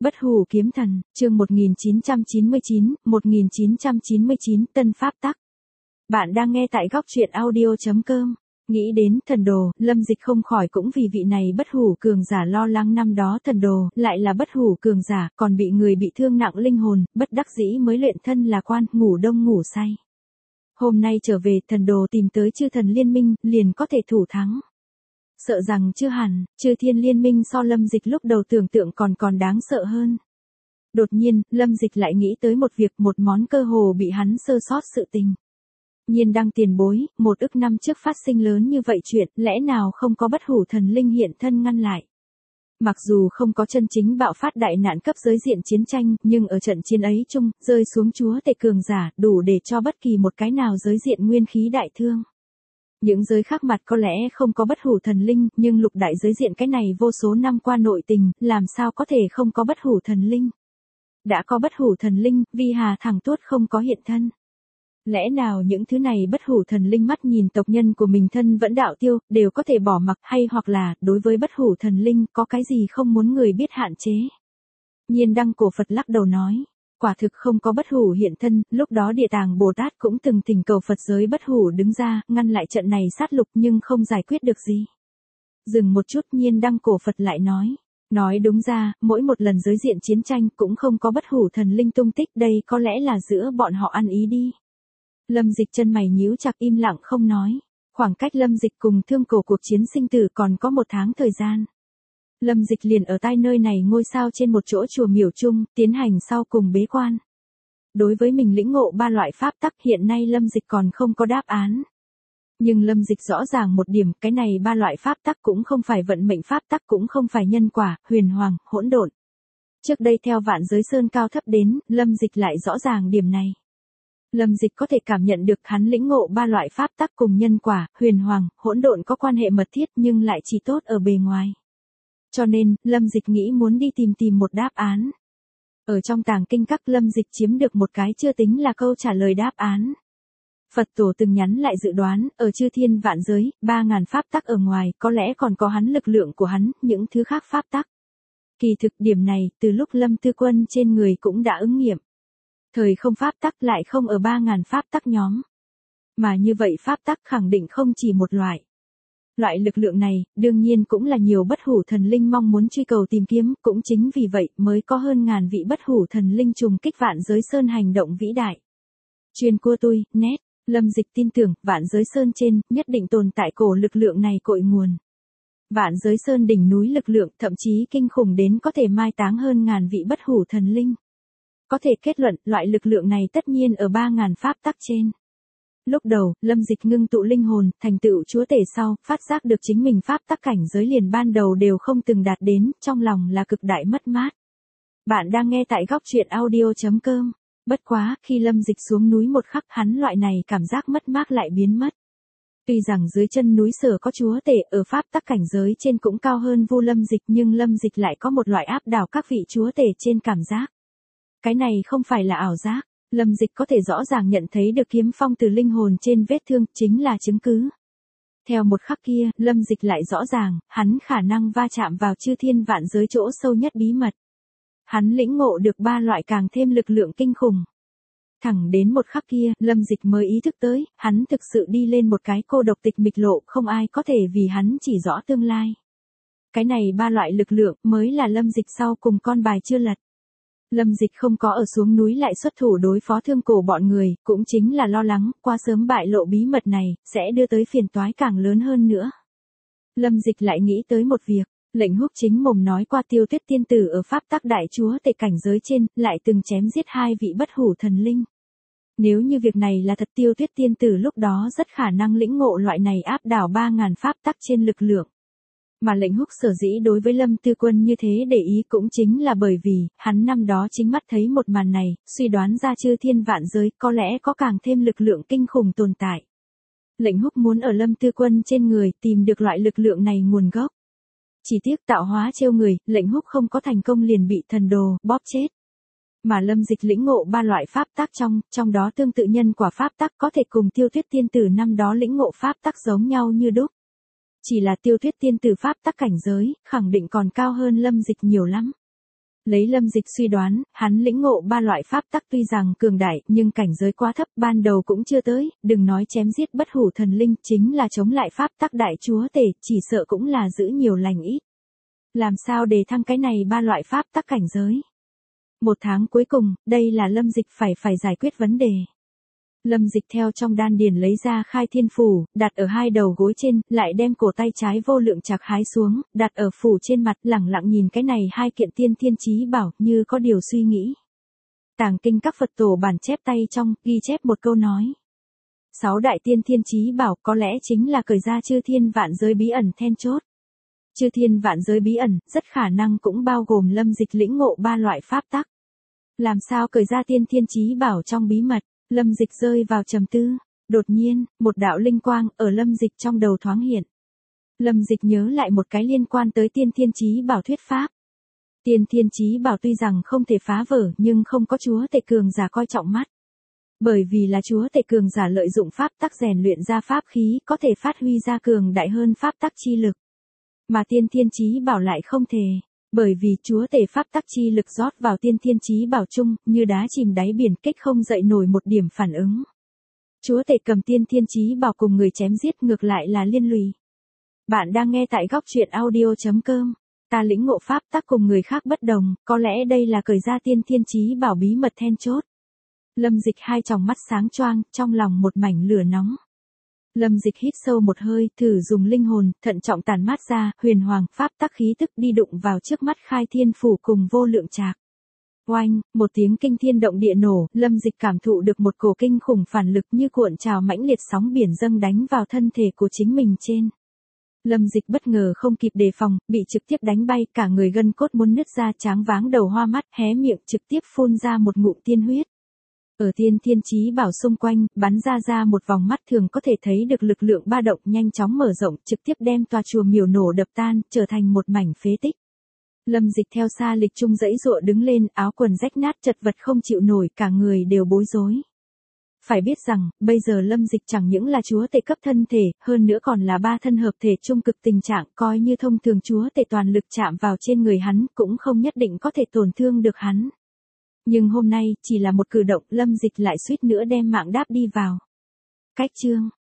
Bất hủ kiếm thần, chương 1999, Tân Pháp Tắc. Bạn đang nghe tại góc truyện audio.com. Nghĩ đến thần đồ, Lâm Dịch không khỏi cũng vì vị này bất hủ cường giả lo lắng. Năm đó thần đồ, lại là bất hủ cường giả, còn bị người bị thương nặng linh hồn, bất đắc dĩ mới luyện thân là quan, ngủ đông ngủ say. Hôm nay trở về, thần đồ tìm tới chư thần liên minh, liền có thể thủ thắng. Sợ rằng chưa hẳn, chư thiên liên minh so Lâm Dịch lúc đầu tưởng tượng còn đáng sợ hơn. Đột nhiên, Lâm Dịch lại nghĩ tới một việc, một món cơ hồ bị hắn sơ sót sự tình. Nhiên Đăng tiền bối, 1 ức năm trước phát sinh lớn như vậy chuyện, lẽ nào không có bất hủ thần linh hiện thân ngăn lại? Mặc dù không có chân chính bạo phát đại nạn cấp giới diện chiến tranh, nhưng ở trận chiến ấy chung, rơi xuống chúa tể cường giả, đủ để cho bất kỳ một cái nào giới diện nguyên khí đại thương. Những giới khác mặt có lẽ không có bất hủ thần linh, nhưng lục đại giới diện cái này vô số năm qua nội tình, làm sao có thể không có bất hủ thần linh? Đã có bất hủ thần linh, vì hà thẳng tuốt không có hiện thân. Lẽ nào những thứ này bất hủ thần linh mắt nhìn tộc nhân của mình thân vẫn đạo tiêu, đều có thể bỏ mặc, hay hoặc là, đối với bất hủ thần linh, có cái gì không muốn người biết hạn chế? Nhiên Đăng cổ Phật lắc đầu nói. Quả thực không có bất hủ hiện thân, lúc đó Địa Tạng Bồ Tát cũng từng thỉnh cầu Phật giới bất hủ đứng ra, ngăn lại trận này sát lục nhưng không giải quyết được gì. Dừng một chút, Nhiên Đăng cổ Phật lại nói. Nói đúng ra, mỗi một lần giới diện chiến tranh cũng không có bất hủ thần linh tung tích, đây có lẽ là giữa bọn họ ăn ý đi. Lâm Dịch chân mày nhíu chặt im lặng không nói. Khoảng cách Lâm Dịch cùng Thương Cổ cuộc chiến sinh tử còn có 1 tháng thời gian. Lâm Dịch liền ở tại nơi này ngôi sao trên một chỗ chùa miểu chung, tiến hành sau cùng bế quan. Đối với mình lĩnh ngộ 3 loại pháp tắc, hiện nay Lâm Dịch còn không có đáp án. Nhưng Lâm Dịch rõ ràng một điểm, cái này 3 loại pháp tắc cũng không phải vận mệnh pháp tắc, cũng không phải nhân quả, huyền hoàng, hỗn độn. Trước đây theo Vạn Giới Sơn cao thấp đến, Lâm Dịch lại rõ ràng điểm này. Lâm Dịch có thể cảm nhận được hắn lĩnh ngộ 3 loại pháp tắc cùng nhân quả, huyền hoàng, hỗn độn có quan hệ mật thiết nhưng lại chỉ tốt ở bề ngoài. Cho nên, Lâm Dịch nghĩ muốn đi tìm một đáp án. Ở trong tàng kinh các, Lâm Dịch chiếm được một cái chưa tính là câu trả lời đáp án. Phật tổ từng nhắn lại dự đoán, ở chư thiên vạn giới, 3.000 pháp tắc ở ngoài, có lẽ còn có hắn lực lượng của hắn, những thứ khác pháp tắc. Kỳ thực điểm này, từ lúc Lâm Tư Quân trên người cũng đã ứng nghiệm. Thời không pháp tắc lại không ở 3.000 pháp tắc nhóm. Mà như vậy pháp tắc khẳng định không chỉ một loại. Loại lực lượng này, đương nhiên cũng là nhiều bất hủ thần linh mong muốn truy cầu tìm kiếm, cũng chính vì vậy mới có hơn ngàn vị bất hủ thần linh trùng kích Vạn Giới Sơn hành động vĩ đại. Chuyên cua tôi, nét, Lâm Dịch tin tưởng, Vạn Giới Sơn trên, nhất định tồn tại cổ lực lượng này cội nguồn. Vạn Giới Sơn đỉnh núi lực lượng thậm chí kinh khủng đến có thể mai táng hơn ngàn vị bất hủ thần linh. Có thể kết luận, loại lực lượng này tất nhiên ở 3.000 pháp tắc trên. Lúc đầu, Lâm Dịch ngưng tụ linh hồn, thành tựu chúa tể sau, phát giác được chính mình pháp tắc cảnh giới liền ban đầu đều không từng đạt đến, trong lòng là cực đại mất mát. Bạn đang nghe tại góc truyện audio.com. Bất quá, khi Lâm Dịch xuống núi một khắc, hắn loại này cảm giác mất mát lại biến mất. Tuy rằng dưới chân núi sở có chúa tể, ở pháp tắc cảnh giới trên cũng cao hơn Vu Lâm Dịch, nhưng Lâm Dịch lại có một loại áp đảo các vị chúa tể trên cảm giác. Cái này không phải là ảo giác. Lâm Dịch có thể rõ ràng nhận thấy được kiếm phong từ linh hồn trên vết thương, chính là chứng cứ. Theo một khắc kia, Lâm Dịch lại rõ ràng, hắn khả năng va chạm vào chư thiên vạn giới chỗ sâu nhất bí mật. Hắn lĩnh ngộ được 3 loại càng thêm lực lượng kinh khủng. Thẳng đến một khắc kia, Lâm Dịch mới ý thức tới, hắn thực sự đi lên một cái cô độc tịch mịch lộ, không ai có thể vì hắn chỉ rõ tương lai. Cái này 3 loại lực lượng mới là Lâm Dịch sau cùng con bài chưa lật. Lâm Dịch không có ở xuống núi lại xuất thủ đối phó Thương Cổ bọn người, cũng chính là lo lắng, quá sớm bại lộ bí mật này, sẽ đưa tới phiền toái càng lớn hơn nữa. Lâm Dịch lại nghĩ tới một việc, Lệnh Húc chính mồm nói qua Tiêu Tuyết tiên tử ở pháp tắc đại chúa tể cảnh giới trên, lại từng chém giết 2 vị bất hủ thần linh. Nếu như việc này là thật, Tiêu Tuyết tiên tử lúc đó rất khả năng lĩnh ngộ loại này áp đảo 3.000 pháp tắc trên lực lượng. Mà Lệnh Húc sở dĩ đối với Lâm Tư Quân như thế để ý cũng chính là bởi vì, hắn năm đó chính mắt thấy một màn này, suy đoán ra chư thiên vạn giới có lẽ có càng thêm lực lượng kinh khủng tồn tại. Lệnh Húc muốn ở Lâm Tư Quân trên người tìm được loại lực lượng này nguồn gốc. Chỉ tiếc tạo hóa trêu người, Lệnh Húc không có thành công liền bị thần đồ bóp chết. Mà Lâm Dịch lĩnh ngộ 3 loại pháp tắc trong đó tương tự nhân quả pháp tắc có thể cùng Tiêu Tuyết tiên tử năm đó lĩnh ngộ pháp tắc giống nhau như đúc. Chỉ là Tiêu Tuyết tiên tử pháp tắc cảnh giới, khẳng định còn cao hơn Lâm Dịch nhiều lắm. Lấy Lâm Dịch suy đoán, hắn lĩnh ngộ ba loại pháp tắc tuy rằng cường đại, nhưng cảnh giới quá thấp, ban đầu cũng chưa tới, đừng nói chém giết bất hủ thần linh, chính là chống lại pháp tắc đại chúa tể, chỉ sợ cũng là giữ nhiều lành ít. Làm sao để thăng cái này ba loại pháp tắc cảnh giới? Một tháng cuối cùng, đây là Lâm Dịch phải giải quyết vấn đề. Lâm Dịch theo trong đan điền lấy ra khai thiên phủ, đặt ở hai đầu gối trên, lại đem cổ tay trái vô lượng chạc hái xuống, đặt ở phủ trên mặt, lẳng lặng nhìn cái này hai kiện tiên thiên chí bảo, như có điều suy nghĩ. Tàng kinh các Phật tổ bản chép tay trong, ghi chép một câu nói. 6 đại tiên thiên chí bảo có lẽ chính là cởi ra chư thiên vạn giới bí ẩn then chốt. Chư thiên vạn giới bí ẩn, rất khả năng cũng bao gồm Lâm Dịch lĩnh ngộ ba loại pháp tắc. Làm sao cởi ra tiên thiên chí bảo trong bí mật? Lâm Dịch rơi vào trầm tư, đột nhiên, một đạo linh quang ở Lâm Dịch trong đầu thoáng hiện. Lâm Dịch nhớ lại một cái liên quan tới tiên thiên chí bảo thuyết pháp. Tiên thiên chí bảo tuy rằng không thể phá vỡ nhưng không có chúa tể cường giả coi trọng mắt. Bởi vì là chúa tể cường giả lợi dụng pháp tắc rèn luyện ra pháp khí có thể phát huy ra cường đại hơn pháp tắc chi lực. Mà tiên thiên chí bảo lại không thể. Bởi vì chúa tể pháp tắc chi lực rót vào tiên thiên chí bảo chung, như đá chìm đáy biển kích không dậy nổi một điểm phản ứng. Chúa tể cầm tiên thiên chí bảo cùng người chém giết ngược lại là liên lụy. Bạn đang nghe tại góc truyện audio.com. Ta lĩnh ngộ pháp tắc cùng người khác bất đồng, có lẽ đây là cởi ra tiên thiên chí bảo bí mật then chốt. Lâm Dịch hai tròng mắt sáng choang, trong lòng một mảnh lửa nóng. Lâm Dịch hít sâu một hơi, thử dùng linh hồn, thận trọng tản mát ra, huyền hoàng, pháp tắc khí tức đi đụng vào trước mắt khai thiên phủ cùng vô lượng trạc. Oanh, một tiếng kinh thiên động địa nổ, Lâm Dịch cảm thụ được một cổ kinh khủng phản lực như cuộn trào mãnh liệt sóng biển dâng đánh vào thân thể của chính mình trên. Lâm Dịch bất ngờ không kịp đề phòng, bị trực tiếp đánh bay, cả người gân cốt muốn nứt ra, tráng váng đầu hoa mắt, hé miệng trực tiếp phun ra một ngụm tiên huyết. Ở tiên thiên chí bảo xung quanh, bắn ra một vòng mắt thường có thể thấy được lực lượng ba động nhanh chóng mở rộng, trực tiếp đem tòa chùa miểu nổ đập tan, trở thành một mảnh phế tích. Lâm Dịch theo xa lịch trung dãy dụa đứng lên, áo quần rách nát chật vật không chịu nổi, cả người đều bối rối. Phải biết rằng, bây giờ Lâm Dịch chẳng những là chúa tể cấp thân thể, hơn nữa còn là ba thân hợp thể trung cực tình trạng, coi như thông thường chúa tể toàn lực chạm vào trên người hắn, cũng không nhất định có thể tổn thương được hắn. Nhưng hôm nay, chỉ là một cử động, Lâm Dịch lại suýt nữa đem mạng đáp đi vào. Cách chương